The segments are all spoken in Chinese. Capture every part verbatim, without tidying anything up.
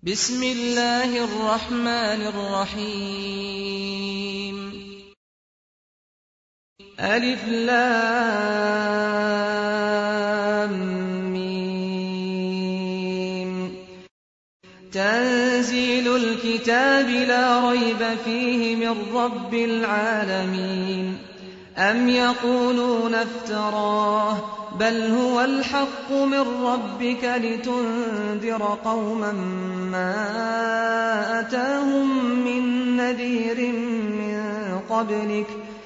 بسم الله الرحمن الرحيم ألف لام ميم تنزيل الكتاب لا ريب فيه من رب العالمين أم يقولون افتراه بل هو الحق من ربك لتنذر قوما ما أتاهم من نذير من قبلك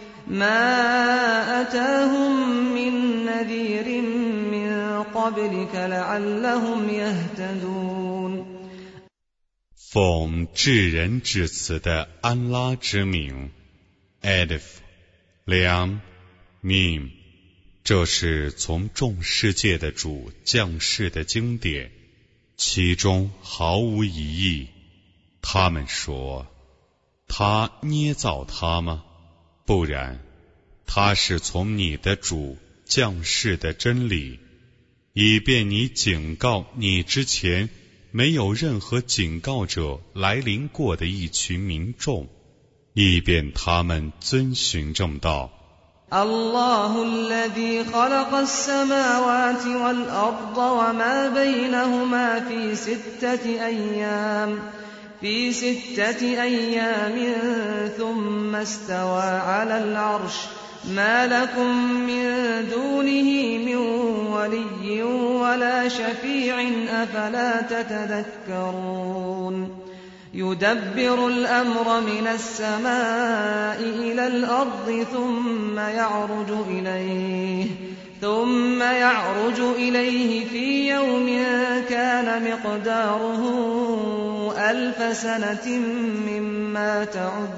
ما أتاهم من نذير من قبلك لعلهم يهتدون 奉至仁至慈的安拉之名 Alif Lam Mim， 这是从众世界的主降世的经典，其中毫无疑义。他们说，他捏造他吗？不然，他是从你的主降世的真理，以便你警告你之前没有任何警告者来临过的一群民众，以便他们遵循正道。 الله الذي خلق السماوات والأرض وما بينهما في ستة أيام في ستة أيام ثم استوى على العرش ما لكم من دونه من ولي ولا شفيع أفلا تتذكرون يدبر الأمر من السماء إلى الأرض ثم يعرج إليه ثم يعرج إليه في يوم كان مقداره ألف سنة مما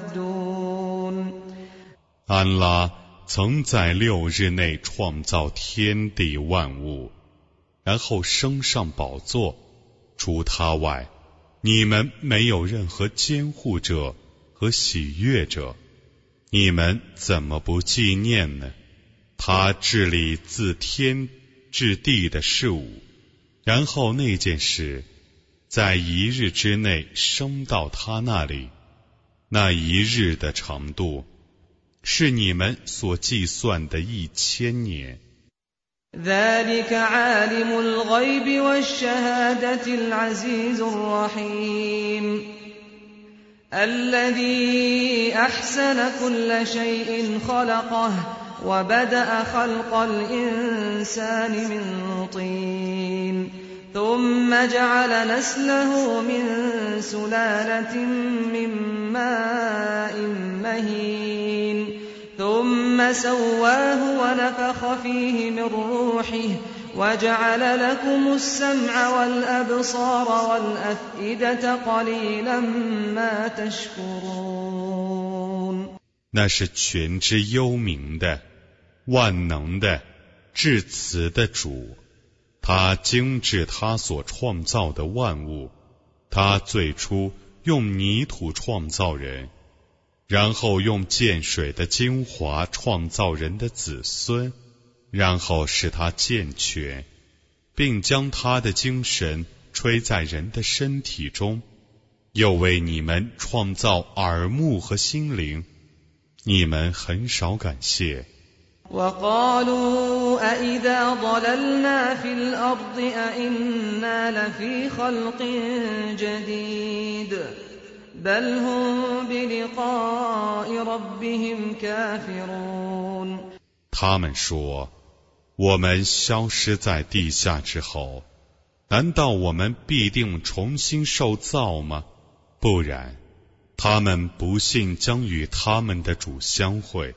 تعدون 安拉曾在六日内创造天地万物，然后升上宝座，除他外你们没有任何监护者和喜悦者，你们怎么不纪念呢？他治理自天至地的事物，然后那件事在一日之内升到他那里，那一日的长度是你们所计算的一千年。 ذلك عالم الغيب والشهادة العزيز الرحيم الذي أحسن كل شيء خلقه وبدأ خلق الإنسان من طين ثم جعل نسله من سلالة من ماء مهين ثم سواه ونفخ فيه من روحه وجعل لكم السمع والأبصار والأفئدة قليلا ما تشكرون 那是全知幽冥的、万能的、至慈的主，他精致他所创造的万物。他最初用泥土创造人，然后用涧水的精华创造人的子孙，然后使他健全，并将他的精神吹在人的身体中，又为你们创造耳目和心灵，你们很少感谢。 وقالوا أئذا ضللنا في الأرض أئنا لفي خلق جديد بل هم بلقاء ربهم كافرون 他们说，我们消失在地下之后，难道我们必定重新受造吗？不然，他们不信将与他们的主相会。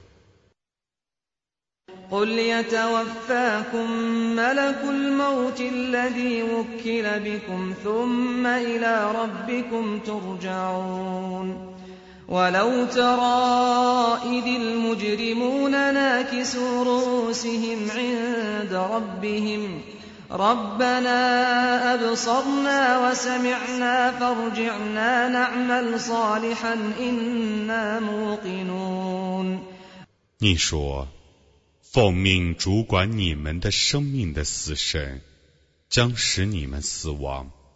قل يتوفاكم ملك الموت الذي وكل بكم ثم إلى ربكم ترجعون ولو ترى إذ المجرمون ناكسوا رؤوسهم عند ربهم ربنا أبصرنا وسمعنا فارجعنا نعمل صالحا إنا موقنون 你说，奉命主管你们的生命的死神将使你们死亡，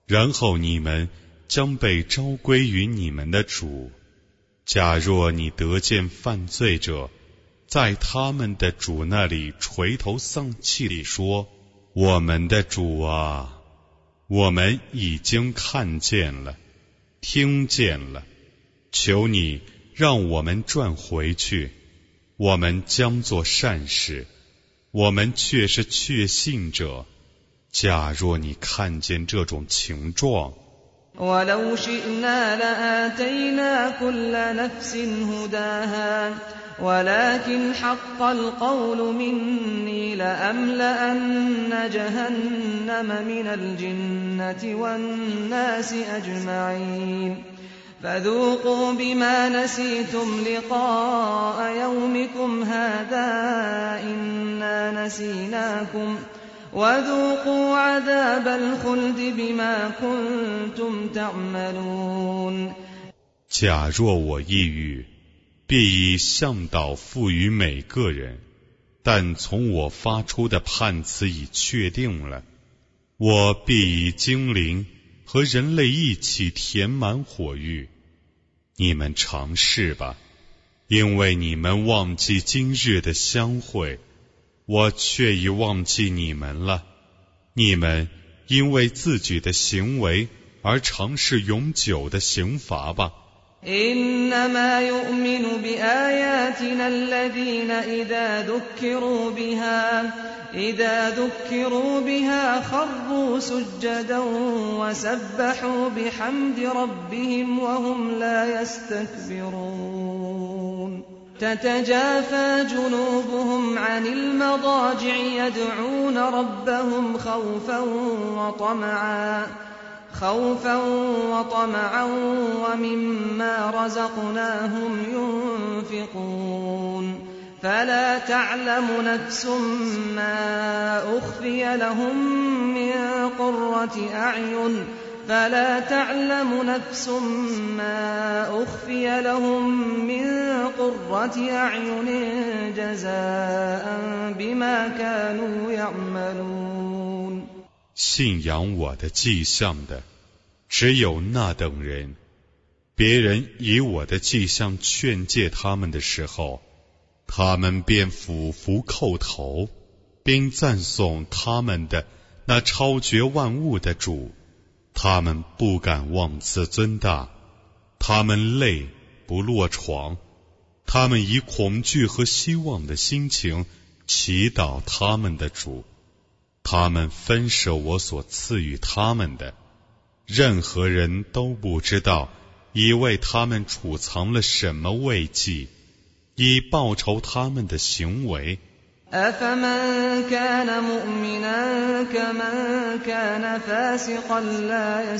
然后你们将被召归于你们的主。假若你得见犯罪者在他们的主那里垂头丧气地说：我们的主啊，我们已经看见了，听见了，求你让我们转回去，我们将做善事，我们却是确信者。假若你看见这种情状， ولو شئنا لآتينا كل نفس هداها ولكن حق القول مني لأملأن جهنم من الجنة والناس أجمعين فذوقوا بما نسيتم لقاء يومكم هذا إنا نسيناكم وذوقوا عذاب الخلد بما كنتم تعملون。 假若我意欲，必以向导赋予每个人，但从我发出的判词已确定了，我必以精灵和人类一起填满火域。你们尝试吧，因为你们忘记今日的相会，我却已忘记你们了。你们因为自己的行为而尝试永久的刑罚吧。 إنما يؤمن بآياتنا الذين إذا ذكروا بها إذا ذكروا بها خروا سجدا وسبحوا بحمد ربهم وهم لا يستكبرون تتجافى جنوبهم عن المضاجع يدعون ربهم خوفا وطمعا خوفا وطمعا ومما رزقناهم ينفقون فلا تعلم نفس ما أخفي لهم من قرة أعين فلا تعلم نفس ما أخفي لهم من قرة أعين جزاء بما كانوا يعملون。 信仰我的迹象的，只有那等人。别人以我的迹象劝诫他们的时候，他们便俯伏叩头，并赞颂他们的那超绝万物的主。他们不敢妄自尊大，他们累不落床，他们以恐惧和希望的心情祈祷他们的主。他们分舍我所赐予他们的，任何人都不知道已为他们储藏了什么慰藉，以报酬他们的行为。 أفمن كان مؤمنا كمن كان فاسقا لا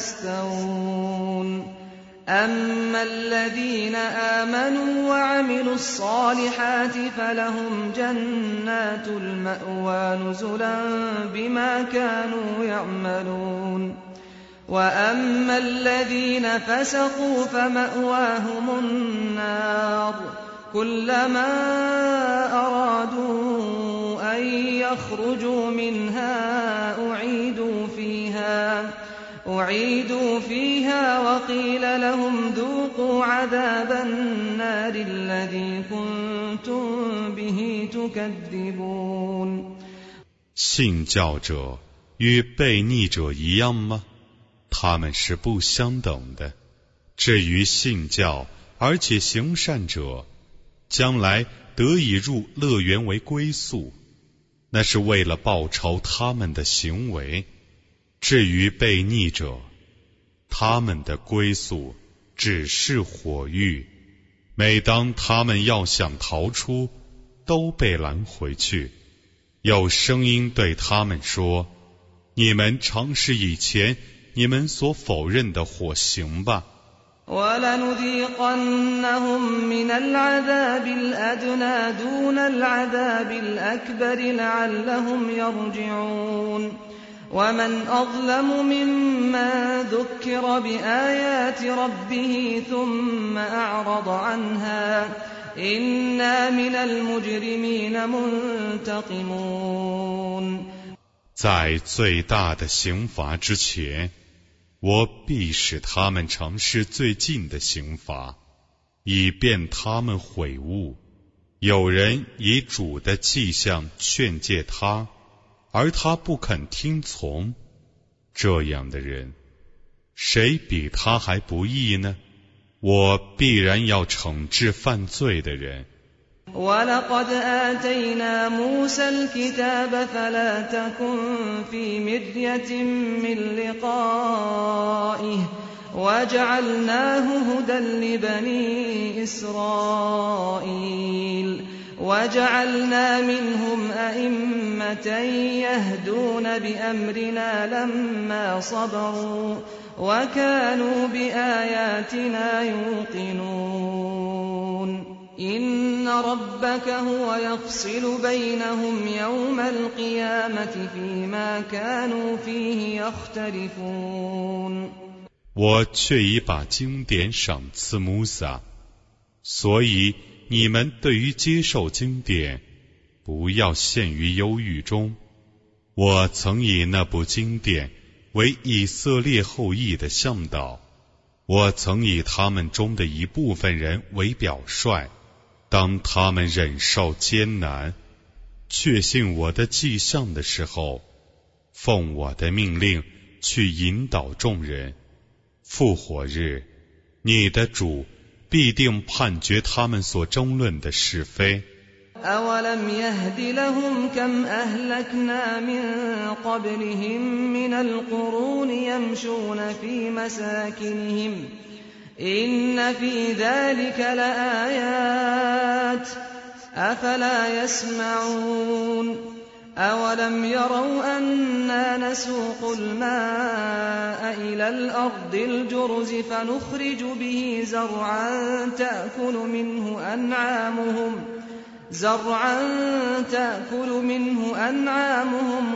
يستوون أما الذين آمنوا وعملوا الصالحات فلهم جنات المأوى نزلا بما كانوا يعملون وأما الذين فسقوا فمأواهم النار كلما أرادوا أن يخرجوا منها أعيدوا فيها أعيدوا فيها وقيل لهم ذوقوا عذاب النار الذي كنتم به تكذبون。 信教者与悖逆者一样吗？他们是不相等的。至于信教而且行善者，将来得以入乐园为归宿，那是为了报酬他们的行为。至于悖逆者，他们的归宿只是火狱，每当他们要想逃出，都被拦回去。有声音对他们说：你们尝试以前你们所否认的火刑吧。 وَلَنُذِيقَنَّهُم مِّنَ الْعَذَابِ الْأَدْنَىٰ دُونَ الْعَذَابِ الْأَكْبَرِ لَعَلَّهُمْ يَرْجِعُونَ وَمَنْ أَظْلَمُ مِمَّن ذُكِّرَ بِآيَاتِ رَبِّهِ ثُمَّ أَعْرَضَ عَنْهَا إِنَّا مِنَ الْمُجْرِمِينَ مُنْتَقِمُونَ。 在最大的刑罚之前， 我必使他们尝试最近的刑罚，以便他们悔悟。有人以主的迹象劝诫他，而他不肯听从，这样的人，谁比他还不义呢？我必然要惩治犯罪的人。 وَلَقَدْ آتَيْنَا مُوسَى الْكِتَابَ فَلَا تَكُنْ فِي مِرْيَةٍ مِّن لِّقَائِهِ وَجَعَلْنَاهُ هُدًى لِّبَنِي إِسْرَائِيلَ وَجَعَلْنَا مِنْهُمْ أَئِمَّةً يَهْدُونَ بِأَمْرِنَا لَمَّا صَبَرُوا وَكَانُوا بِآيَاتِنَا يُوقِنُونَ إِنَّ رَبَّكَ هُوَ يَفْصِلُ بَيْنَهُمْ يَوْمَ الْقِيَامَةِ فِيمَا كَانُوا فِيهِ يَخْتَلِفُونَ 我却已把经典赏赐穆萨，所以你们对于接受经典，不要陷于忧郁中。我曾以那部经典为以色列后裔的向导，我曾以他们中的一部分人为表率。当他们忍受艰难，确信我的迹象的时候，奉我的命令去引导众人。复活日，你的主必定判决他们所争论的是非。 أَوَلَمْ يَهْدِ لَهُمْ كَمْ أَهْلَكْنَا مِن قَبْلِهِم مِّنَ الْقُرُونِ يَمْشُونَ فِي مَسَاكِنِهِمْ إِنَّ فِي ذَلِكَ لَآيَاتٍ أَفَلَا يَسْمَعُونَ أَوَلَمْ يَرَوْا أَنَّا نَسُوقُ الْمَاءَ إِلَى الْأَرْضِ الْجُرُزِ فَنُخْرِجُ بِهِ زَرْعًا تَأْكُلُ مِنْهُ أَنْعَامُهُمْ زرعا تأكل منه أنعامهم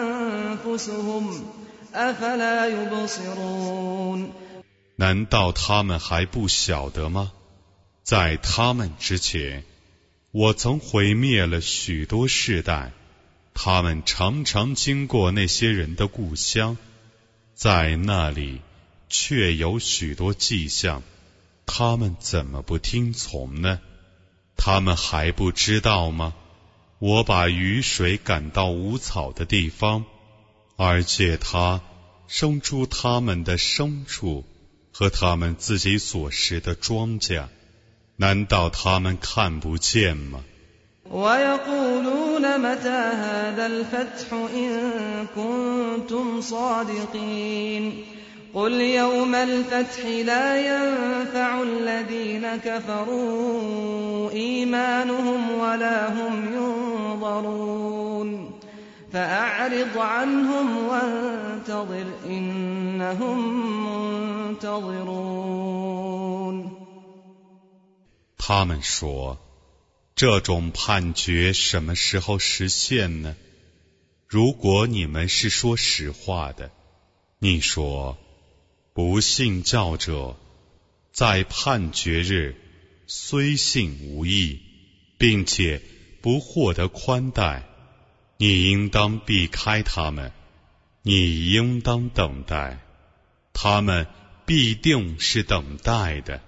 وأنفسهم أفلا يبصرون 难道他们还不晓得吗？在他们之前，我曾毁灭了许多世代，他们常常经过那些人的故乡，在那里却有许多迹象，他们怎么不听从呢？他们还不知道吗？我把雨水赶到无草的地方，而借它生出他们的牲畜和他们自己所食的庄稼，难道他们看不见吗？ وَيَقُولُونَ مَتَى هَذَا الْفَتْحُ إِن كُنتُمْ صَادِقِينَ قُلْ يَوْمَ الْفَتْحِ لَا يَنفَعُ الَّذِينَ كَفَرُوا إِيمَانُهُمْ وَلَا هُمْ يُنظَرُونَ فَأَعْرِضْ عَنْهُمْ وَانتَظِرْ إِنَّهُمْ مُنتَظِرُونَ 他们说，这种判决什么时候实现呢？如果你们是说实话的，你说，不信教者在判决日虽信无益，并且不获得宽待，你应当避开他们，你应当等待，他们必定是等待的。